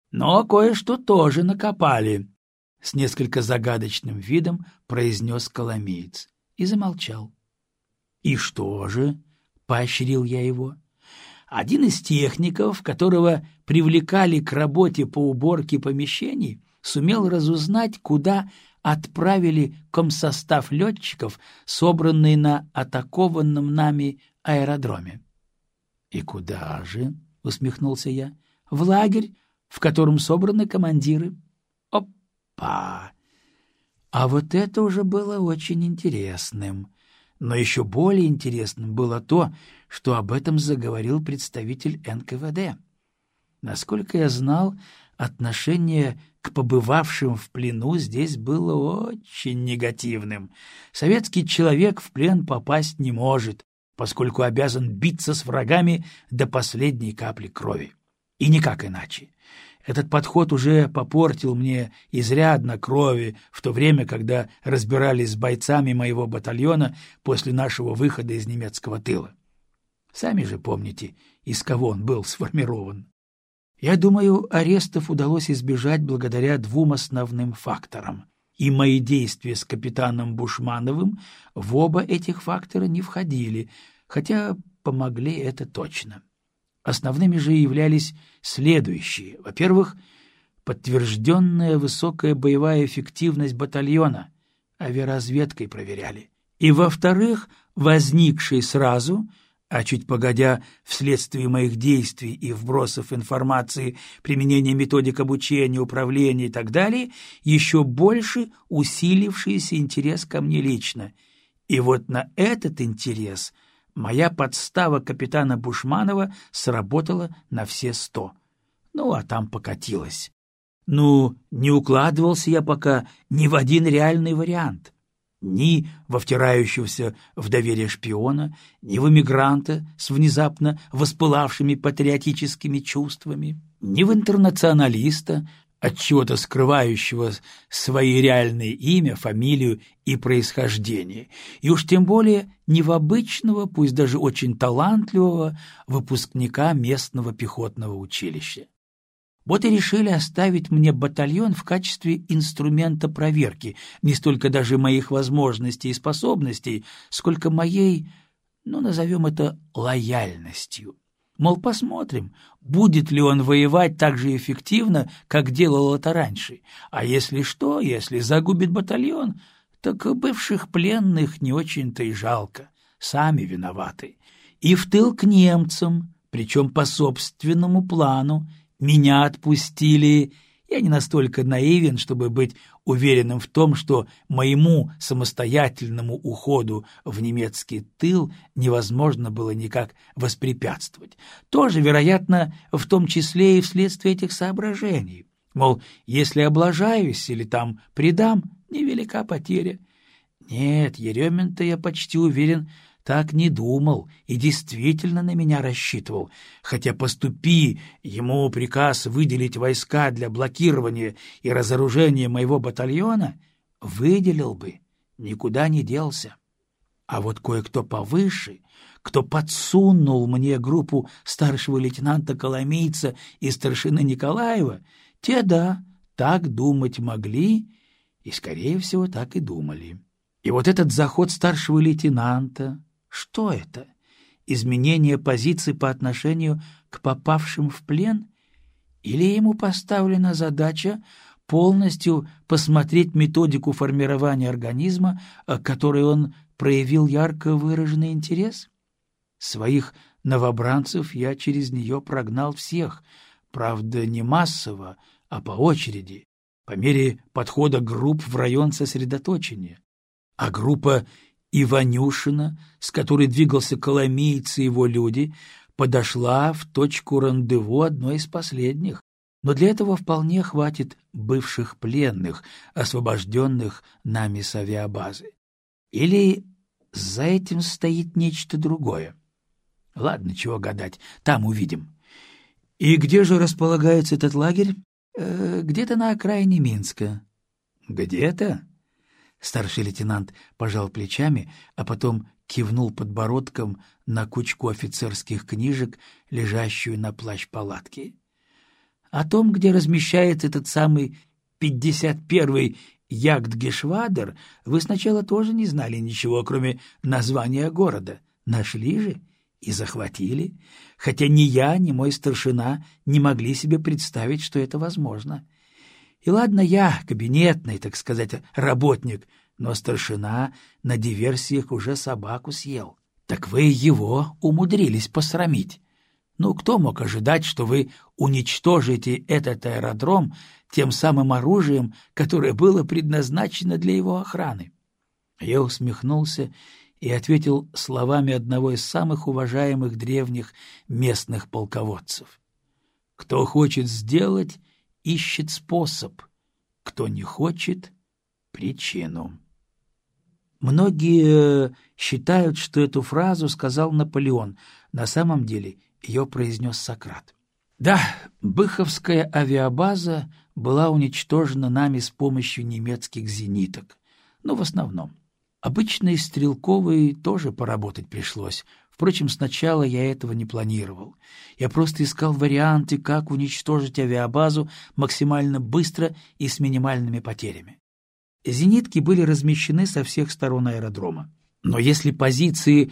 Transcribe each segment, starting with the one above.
Но кое-что тоже накопали, — с несколько загадочным видом произнес коломеец и замолчал. — И что же? — поощрил я его. Один из техников, которого привлекали к работе по уборке помещений, сумел разузнать, куда отправили комсостав летчиков, собранный на атакованном нами аэродроме. — И куда же? — усмехнулся я. — В лагерь, в котором собраны командиры. — Опа! А вот это уже было очень интересным. Но еще более интересным было то, что об этом заговорил представитель НКВД. Насколько я знал, отношение к побывавшим в плену здесь было очень негативным. Советский человек в плен попасть не может, поскольку обязан биться с врагами до последней капли крови. И никак иначе. Этот подход уже попортил мне изрядно крови в то время, когда разбирались с бойцами моего батальона после нашего выхода из немецкого тыла. Сами же помните, из кого он был сформирован. Я думаю, арестов удалось избежать благодаря двум основным факторам. И мои действия с капитаном Бушмановым в оба этих фактора не входили, хотя помогли это точно. Основными же являлись следующие. Во-первых, подтвержденная высокая боевая эффективность батальона, авиаразведкой проверяли. И, во-вторых, возникший сразу, а чуть погодя, вследствие моих действий и вбросов информации, применения методик обучения, управления и так далее, еще больше усилившийся интерес ко мне лично. И вот на этот интерес моя подстава капитана Бушманова сработала на все 100. Ну, а там покатилась. Не укладывался я пока ни в один реальный вариант. Ни во втирающегося в доверие шпиона, ни в эмигранта с внезапно воспылавшими патриотическими чувствами, ни в интернационалиста, отчего-то скрывающего свои реальные имя, фамилию и происхождение, и уж тем более не в обычного, пусть даже очень талантливого выпускника местного пехотного училища. Вот и решили оставить мне батальон в качестве инструмента проверки не столько даже моих возможностей и способностей, сколько моей, назовем это, лояльностью. Мол, посмотрим, будет ли он воевать так же эффективно, как делал это раньше. А если что, если загубит батальон, так бывших пленных не очень-то и жалко, сами виноваты. И в тыл к немцам, причем по собственному плану, меня отпустили. Я не настолько наивен, чтобы быть уверенным в том, что моему самостоятельному уходу в немецкий тыл невозможно было никак воспрепятствовать. Тоже, вероятно, в том числе и вследствие этих соображений. Мол, если облажаюсь или там предам, невелика потеря. Нет, Еремин-то, я почти уверен, так не думал и действительно на меня рассчитывал, хотя поступи ему приказ выделить войска для блокирования и разоружения моего батальона, выделил бы, никуда не делся. А вот кое-кто повыше, кто подсунул мне группу старшего лейтенанта Коломейца и старшины Николаева, те, да, так думать могли и, скорее всего, так и думали. И вот этот заход старшего лейтенанта... Что это? Изменение позиций по отношению к попавшим в плен? Или ему поставлена задача полностью посмотреть методику формирования организма, к которой он проявил ярко выраженный интерес? Своих новобранцев я через нее прогнал всех, правда, не массово, а по очереди, по мере подхода групп в район сосредоточения. А группа Иванюшина, с которой двигался Коломеец и его люди, подошла в точку рандеву одной из последних. Но для этого вполне хватит бывших пленных, освобожденных нами с авиабазы. Или за этим стоит нечто другое? Ладно, чего гадать, там увидим. И где же располагается этот лагерь? Где-то на окраине Минска. Где-то? Старший лейтенант пожал плечами, а потом кивнул подбородком на кучку офицерских книжек, лежащую на плащ-палатке. — О том, где размещается этот самый 51-й Ягдгешвадер, вы сначала тоже не знали ничего, кроме названия города. Нашли же и захватили, хотя ни я, ни мой старшина не могли себе представить, что это возможно. И ладно, я кабинетный, так сказать, работник, но старшина на диверсиях уже собаку съел. Так вы его умудрились посрамить. Ну, кто мог ожидать, что вы уничтожите этот аэродром тем самым оружием, которое было предназначено для его охраны? Я усмехнулся и ответил словами одного из самых уважаемых древних местных полководцев. Кто хочет сделать, ищет способ, кто не хочет — причину. Многие считают, что эту фразу сказал Наполеон. На самом деле ее произнес Сократ. Да, Быховская авиабаза была уничтожена нами с помощью немецких зениток, но в основном. Обычной стрелковой тоже поработать пришлось. Впрочем, сначала я этого не планировал. Я просто искал варианты, как уничтожить авиабазу максимально быстро и с минимальными потерями. Зенитки были размещены со всех сторон аэродрома. Но если позиции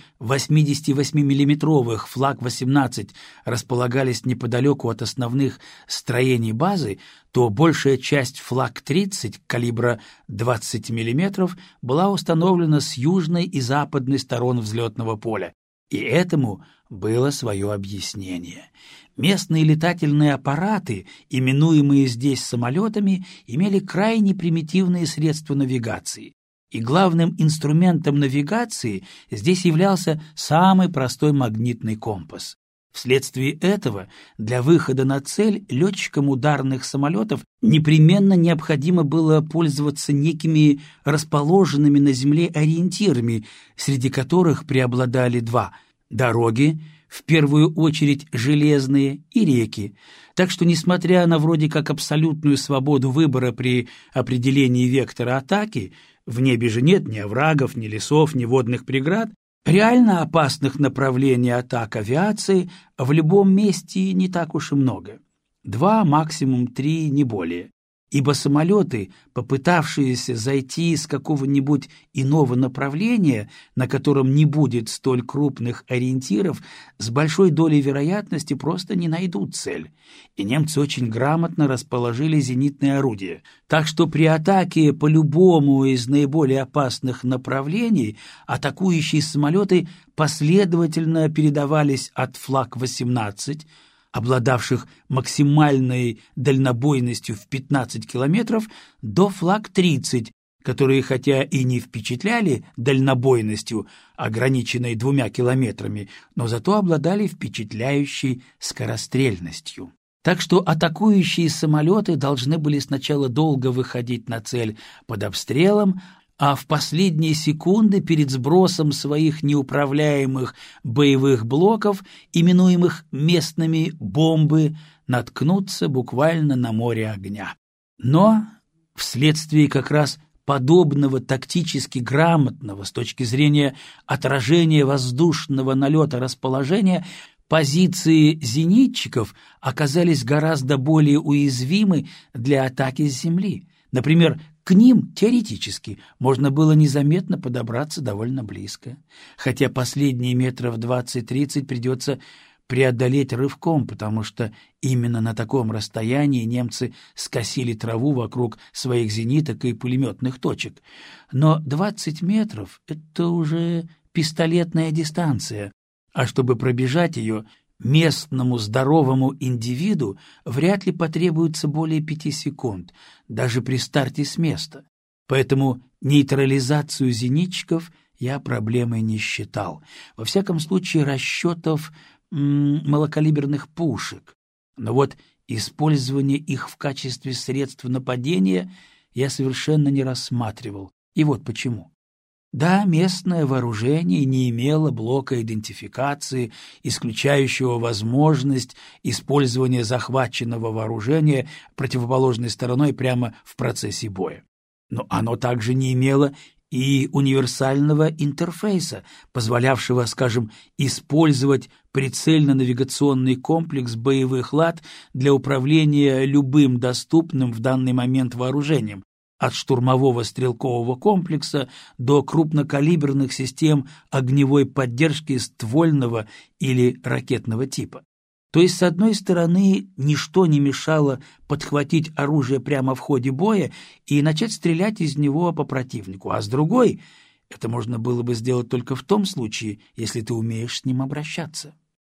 88-миллиметровых Флаг-18 располагались неподалеку от основных строений базы, то большая часть Флаг-30 калибра 20 мм была установлена с южной и западной сторон взлетного поля. И этому было свое объяснение. Местные летательные аппараты, именуемые здесь самолетами, имели крайне примитивные средства навигации. И главным инструментом навигации здесь являлся самый простой магнитный компас. Вследствие этого для выхода на цель летчикам ударных самолетов непременно необходимо было пользоваться некими расположенными на земле ориентирами, среди которых преобладали два – дороги, в первую очередь железные, и реки. Так что, несмотря на вроде как абсолютную свободу выбора при определении вектора атаки, в небе же нет ни оврагов, ни лесов, ни водных преград, реально опасных направлений атак авиации в любом месте не так уж и много. 2, максимум 3, не более. Ибо самолеты, попытавшиеся зайти с какого-нибудь иного направления, на котором не будет столь крупных ориентиров, с большой долей вероятности просто не найдут цель. И немцы очень грамотно расположили зенитные орудия. Так что при атаке по любому из наиболее опасных направлений атакующие самолеты последовательно передавались от Флаг-18, обладавших максимальной дальнобойностью в 15 километров, до Флаг-30, которые хотя и не впечатляли дальнобойностью, ограниченной 2 километрами, но зато обладали впечатляющей скорострельностью. Так что атакующие самолеты должны были сначала долго выходить на цель под обстрелом, а в последние секунды перед сбросом своих неуправляемых боевых блоков, именуемых местными бомбы, наткнуться буквально на море огня. Но вследствие как раз подобного тактически грамотного с точки зрения отражения воздушного налета расположения, позиции зенитчиков оказались гораздо более уязвимы для атаки с земли. Например, к ним, теоретически, можно было незаметно подобраться довольно близко, хотя последние метров 20-30 придется преодолеть рывком, потому что именно на таком расстоянии немцы скосили траву вокруг своих зениток и пулеметных точек. Но 20 метров — это уже пистолетная дистанция, а чтобы пробежать ее, местному здоровому индивиду вряд ли потребуется более 5 секунд, даже при старте с места. Поэтому нейтрализацию зенитчиков я проблемой не считал. Во всяком случае, расчетов малокалиберных пушек. Но вот использование их в качестве средств нападения я совершенно не рассматривал. И вот почему. Да, местное вооружение не имело блока идентификации, исключающего возможность использования захваченного вооружения противоположной стороной прямо в процессе боя. Но оно также не имело и универсального интерфейса, позволявшего, скажем, использовать прицельно-навигационный комплекс боевых лад для управления любым доступным в данный момент вооружением, от штурмового стрелкового комплекса до крупнокалиберных систем огневой поддержки ствольного или ракетного типа. То есть, с одной стороны, ничто не мешало подхватить оружие прямо в ходе боя и начать стрелять из него по противнику, а с другой, это можно было бы сделать только в том случае, если ты умеешь с ним обращаться.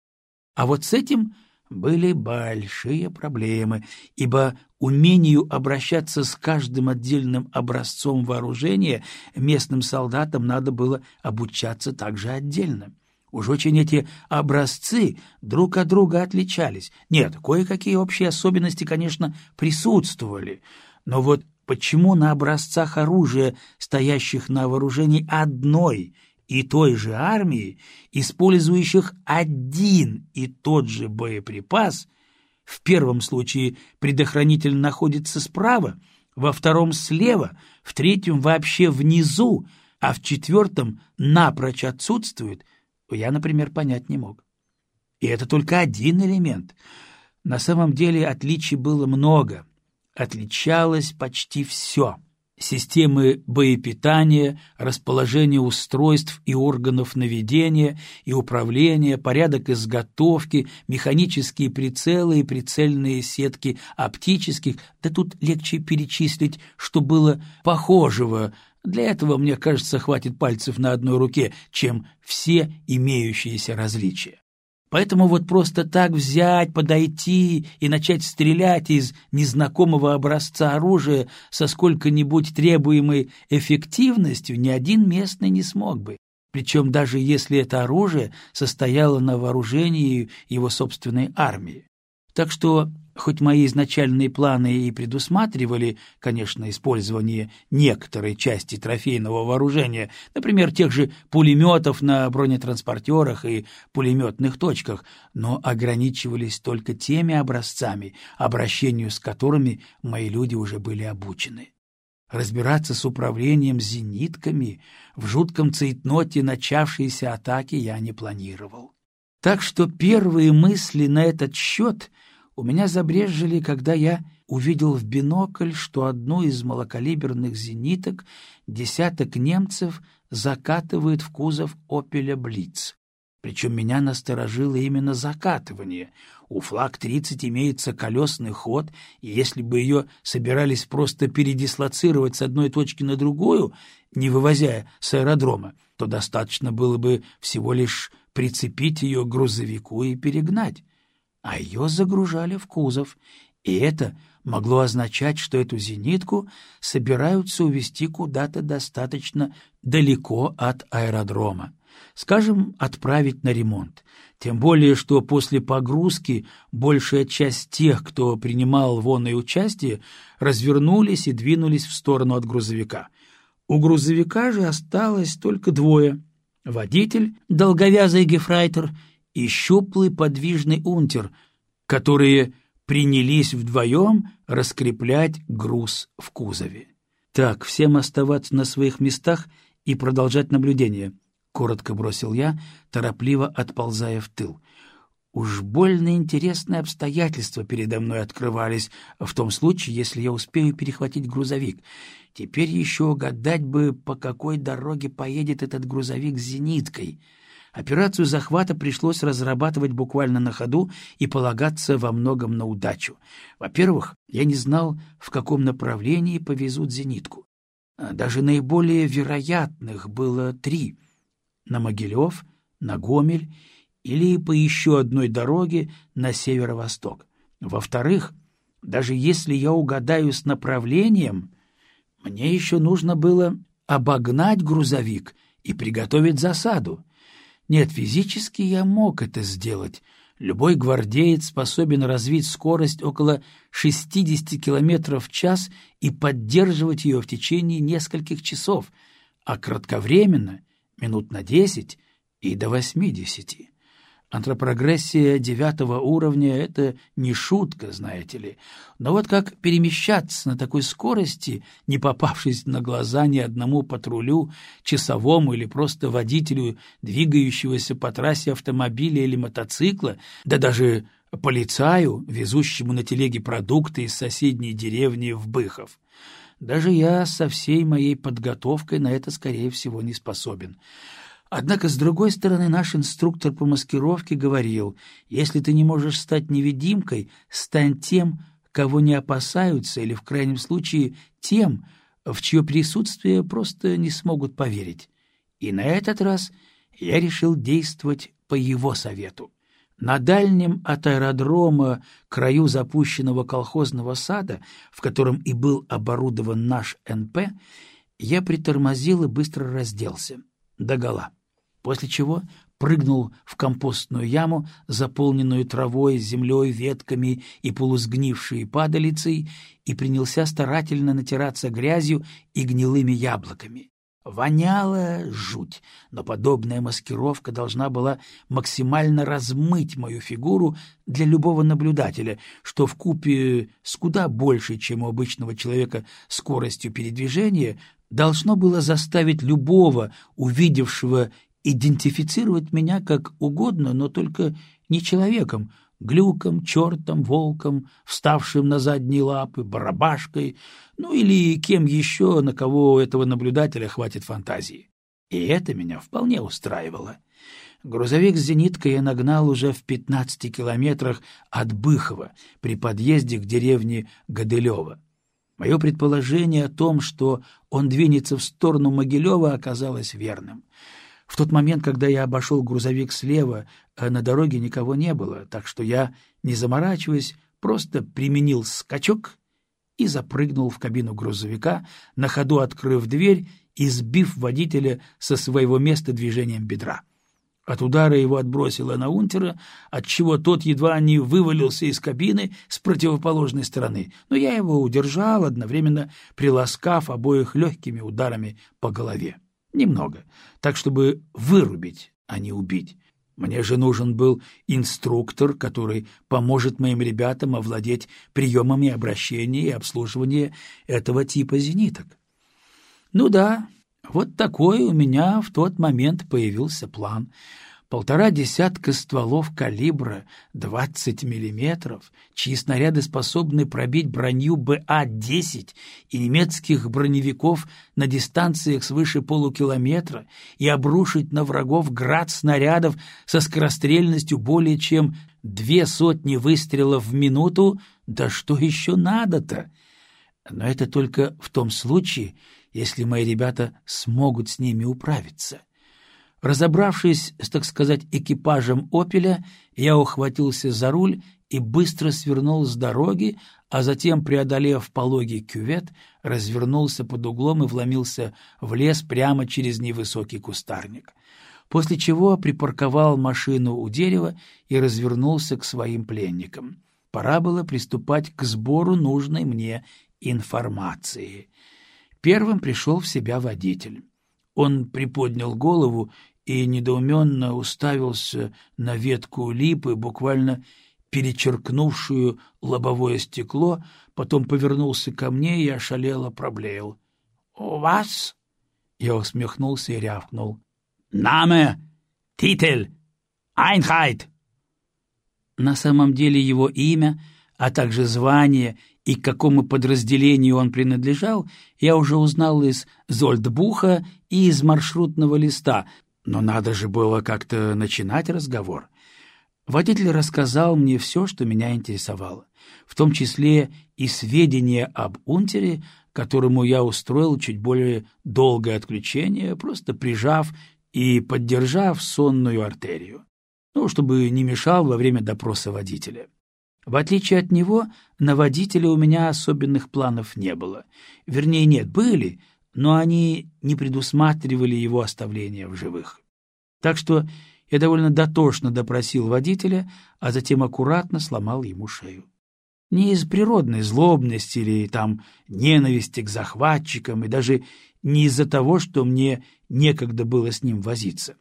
А вот с этим были большие проблемы, ибо умению обращаться с каждым отдельным образцом вооружения местным солдатам надо было обучаться также отдельно. Уж очень эти образцы друг от друга отличались. Нет, кое-какие общие особенности, конечно, присутствовали, но вот почему на образцах оружия, стоящих на вооружении одной и той же армии, использующих один и тот же боеприпас, в первом случае предохранитель находится справа, во втором слева, в третьем вообще внизу, а в четвертом напрочь отсутствует, я, например, понять не мог. И это только один элемент. На самом деле отличий было много. Отличалось почти все. Системы боепитания, расположение устройств и органов наведения и управления, порядок изготовки, механические прицелы и прицельные сетки оптических, да тут легче перечислить, что было похожего. Для этого, мне кажется, хватит пальцев на одной руке, чем все имеющиеся различия. Поэтому вот просто так взять, подойти и начать стрелять из незнакомого образца оружия со сколько-нибудь требуемой эффективностью ни один местный не смог бы. Причем даже если это оружие состояло на вооружении его собственной армии. Так что, хоть мои изначальные планы и предусматривали, конечно, использование некоторой части трофейного вооружения, например, тех же пулеметов на бронетранспортерах и пулеметных точках, но ограничивались только теми образцами, обращению с которыми мои люди уже были обучены. Разбираться с управлением зенитками в жутком цейтноте начавшейся атаки я не планировал. Так что первые мысли на этот счет у меня забрезжили, когда я увидел в бинокль, что одну из малокалиберных зениток десяток немцев закатывает в кузов «Опеля Блиц». Причем меня насторожило именно закатывание. У Флаг-30 имеется колесный ход, и если бы ее собирались просто передислоцировать с одной точки на другую, не вывозя с аэродрома, то достаточно было бы всего лишь прицепить ее к грузовику и перегнать. А ее загружали в кузов, и это могло означать, что эту зенитку собираются увезти куда-то достаточно далеко от аэродрома. Скажем, отправить на ремонт. Тем более, что после погрузки большая часть тех, кто принимал в оной участие, развернулись и двинулись в сторону от грузовика. У грузовика же осталось только двое. Водитель, долговязый гефрейтор, и щуплый подвижный унтер, которые принялись вдвоем раскреплять груз в кузове. «Так, всем оставаться на своих местах и продолжать наблюдение», — коротко бросил я, торопливо отползая в тыл. Уж больно интересные обстоятельства передо мной открывались, в том случае, если я успею перехватить грузовик. Теперь еще угадать бы, по какой дороге поедет этот грузовик с зениткой. Операцию захвата пришлось разрабатывать буквально на ходу и полагаться во многом на удачу. Во-первых, я не знал, в каком направлении повезут зенитку. Даже наиболее вероятных было 3 — на Могилев, на Гомель или по еще одной дороге на северо-восток. Во-вторых, даже если я угадаю с направлением, мне еще нужно было обогнать грузовик и приготовить засаду. Нет, физически я мог это сделать. Любой гвардеец способен развить скорость около 60 км в час и поддерживать ее в течение нескольких часов, а кратковременно — минут на 10 и до 80. Антропрогрессия 9-го уровня — это не шутка, знаете ли. Но вот как перемещаться на такой скорости, не попавшись на глаза ни одному патрулю, часовому или просто водителю, двигающегося по трассе автомобиля или мотоцикла, да даже полицаю, везущему на телеге продукты из соседней деревни в Быхов. Даже я со всей моей подготовкой на это, скорее всего, не способен. Однако, с другой стороны, наш инструктор по маскировке говорил, если ты не можешь стать невидимкой, стань тем, кого не опасаются, или, в крайнем случае, тем, в чье присутствие просто не смогут поверить. И на этот раз я решил действовать по его совету. На дальнем от аэродрома краю запущенного колхозного сада, в котором и был оборудован наш НП, я притормозил и быстро разделся догола, после чего прыгнул в компостную яму, заполненную травой, землей, ветками и полусгнившей падалицей, и принялся старательно натираться грязью и гнилыми яблоками. Воняло жуть, но подобная маскировка должна была максимально размыть мою фигуру для любого наблюдателя, что вкупе с куда большей, чем у обычного человека, скоростью передвижения, должно было заставить любого, увидевшего, идентифицировать меня как угодно, но только не человеком, глюком, чертом, волком, вставшим на задние лапы, барабашкой, ну или кем еще, на кого у этого наблюдателя хватит фантазии. И это меня вполне устраивало. Грузовик с зениткой я нагнал уже в 15 километрах от Быхова при подъезде к деревне Гадылево. Мое предположение о том, что он двинется в сторону Могилева, оказалось верным. В тот момент, когда я обошел грузовик слева, на дороге никого не было, так что я, не заморачиваясь, просто применил скачок и запрыгнул в кабину грузовика, на ходу открыв дверь и сбив водителя со своего места движением бедра. От удара его отбросило на унтера, отчего тот едва не вывалился из кабины с противоположной стороны, но я его удержал, одновременно приласкав обоих легкими ударами по голове. Немного, так чтобы вырубить, а не убить. Мне же нужен был инструктор, который поможет моим ребятам овладеть приемами обращения и обслуживания этого типа зениток. Ну да, вот такой у меня в тот момент появился план. 1,5 десятка стволов калибра 20 миллиметров, чьи снаряды способны пробить броню БА-10 и немецких броневиков на дистанциях свыше полукилометра и обрушить на врагов град снарядов со скорострельностью более чем 200 выстрелов в минуту, да что еще надо-то? Но это только в том случае, если мои ребята смогут с ними управиться. Разобравшись с, так сказать, экипажем «Опеля», я ухватился за руль и быстро свернул с дороги, а затем, преодолев пологий кювет, развернулся под углом и вломился в лес прямо через невысокий кустарник. После чего припарковал машину у дерева и развернулся к своим пленникам. Пора было приступать к сбору нужной мне информации. Первым пришел в себя водитель. Он приподнял голову и недоуменно уставился на ветку липы, буквально перечеркнувшую лобовое стекло, потом повернулся ко мне и ошалело проблеял. — У вас? Я усмехнулся и рявкнул. — Наме! Титель! Einheit! На самом деле его имя, а также звание и к какому подразделению он принадлежал, я уже узнал из Зольдбуха и из маршрутного листа, но надо же было как-то начинать разговор. Водитель рассказал мне все, что меня интересовало, в том числе и сведения об унтере, которому я устроил чуть более долгое отключение, просто прижав и поддержав сонную артерию, чтобы не мешал во время допроса водителя. В отличие от него, на водителя у меня особенных планов не было. Вернее, нет, были, но они не предусматривали его оставления в живых. Так что я довольно дотошно допросил водителя, а затем аккуратно сломал ему шею. Не из природной злобности или там ненависти к захватчикам, и даже не из-за того, что мне некогда было с ним возиться.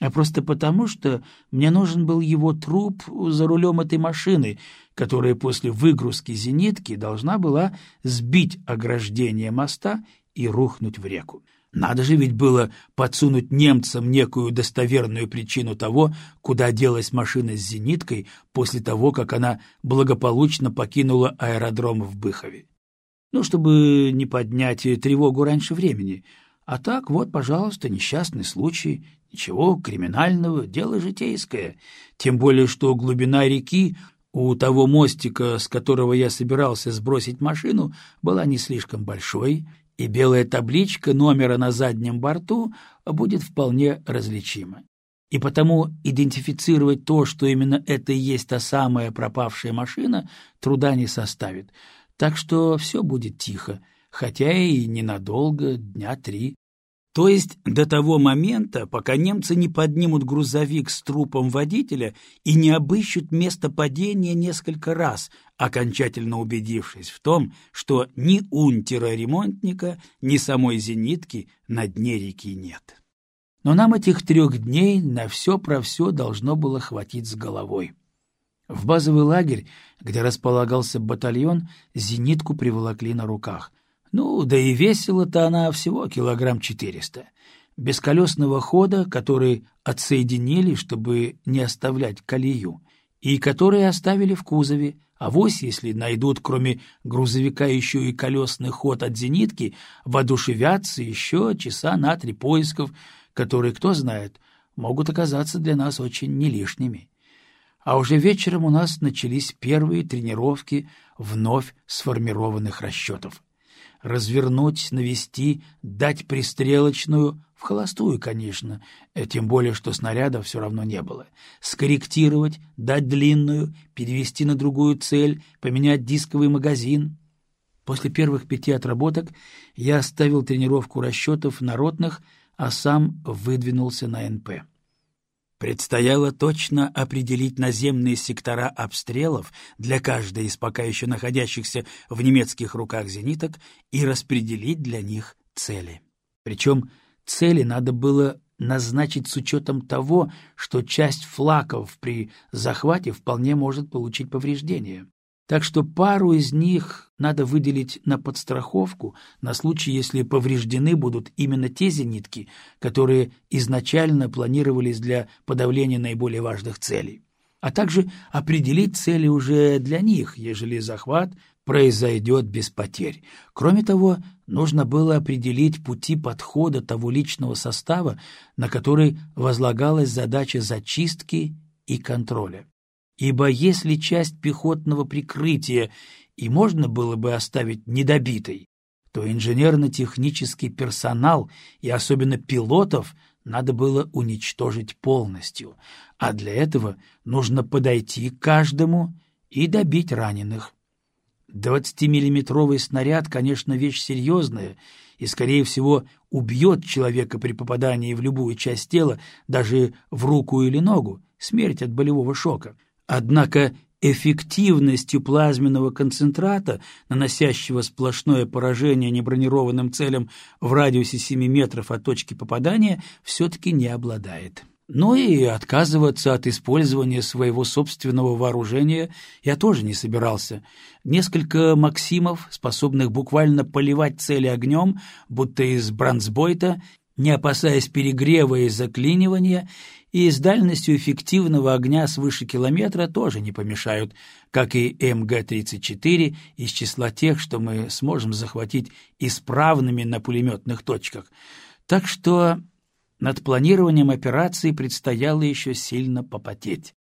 а просто потому, что мне нужен был его труп за рулем этой машины, которая после выгрузки зенитки должна была сбить ограждение моста и рухнуть в реку. Надо же ведь было подсунуть немцам некую достоверную причину того, куда делась машина с зениткой после того, как она благополучно покинула аэродром в Быхове. Ну, чтобы не поднять тревогу раньше времени. А так вот, пожалуйста, несчастный случай, ничего криминального, дело житейское. Тем более, что глубина реки у того мостика, с которого я собирался сбросить машину, была не слишком большой, и белая табличка номера на заднем борту будет вполне различима. И потому идентифицировать то, что именно это и есть та самая пропавшая машина, труда не составит. Так что все будет тихо, хотя и ненадолго, дня 3. То есть до того момента, пока немцы не поднимут грузовик с трупом водителя и не обыщут место падения несколько раз, окончательно убедившись в том, что ни унтера-ремонтника, ни самой зенитки на дне реки нет. Но нам этих 3 дней на все про все должно было хватить с головой. В базовый лагерь, где располагался батальон, зенитку приволокли на руках. Ну, да и весила-то она всего 400 килограмм. Без колесного хода, который отсоединили, чтобы не оставлять колею, и которые оставили в кузове, авось, если найдут, кроме грузовика, еще и колесный ход от зенитки, воодушевятся еще часа на 3 поисков, которые, кто знает, могут оказаться для нас очень не лишними. А уже вечером у нас начались первые тренировки вновь сформированных расчетов. Развернуть, навести, дать пристрелочную, в холостую, конечно, тем более, что снарядов все равно не было, скорректировать, дать длинную, перевести на другую цель, поменять дисковый магазин. После первых 5 отработок я оставил тренировку расчетов на ротных, а сам выдвинулся на НП. Предстояло точно определить наземные сектора обстрелов для каждой из пока еще находящихся в немецких руках зениток и распределить для них цели. Причем цели надо было назначить с учетом того, что часть флаков при захвате вполне может получить повреждения. Так что пару из них надо выделить на подстраховку на случай, если повреждены будут именно те зенитки, которые изначально планировались для подавления наиболее важных целей, а также определить цели уже для них, ежели захват произойдет без потерь. Кроме того, нужно было определить пути подхода того личного состава, на который возлагалась задача зачистки и контроля. Ибо если часть пехотного прикрытия и можно было бы оставить недобитой, то инженерно-технический персонал и особенно пилотов надо было уничтожить полностью, а для этого нужно подойти к каждому и добить раненых. 20-миллиметровый снаряд, конечно, вещь серьезная и, скорее всего, убьет человека при попадании в любую часть тела, даже в руку или ногу, смерть от болевого шока. Однако эффективностью плазменного концентрата, наносящего сплошное поражение небронированным целям в радиусе 7 метров от точки попадания, все-таки не обладает. Но и отказываться от использования своего собственного вооружения я тоже не собирался. Несколько «Максимов», способных буквально поливать цели огнем, будто из бронзбойта, не опасаясь перегрева и заклинивания, и с дальностью эффективного огня свыше километра тоже не помешают, как и МГ-34 из числа тех, что мы сможем захватить исправными на пулеметных точках. Так что над планированием операции предстояло еще сильно попотеть.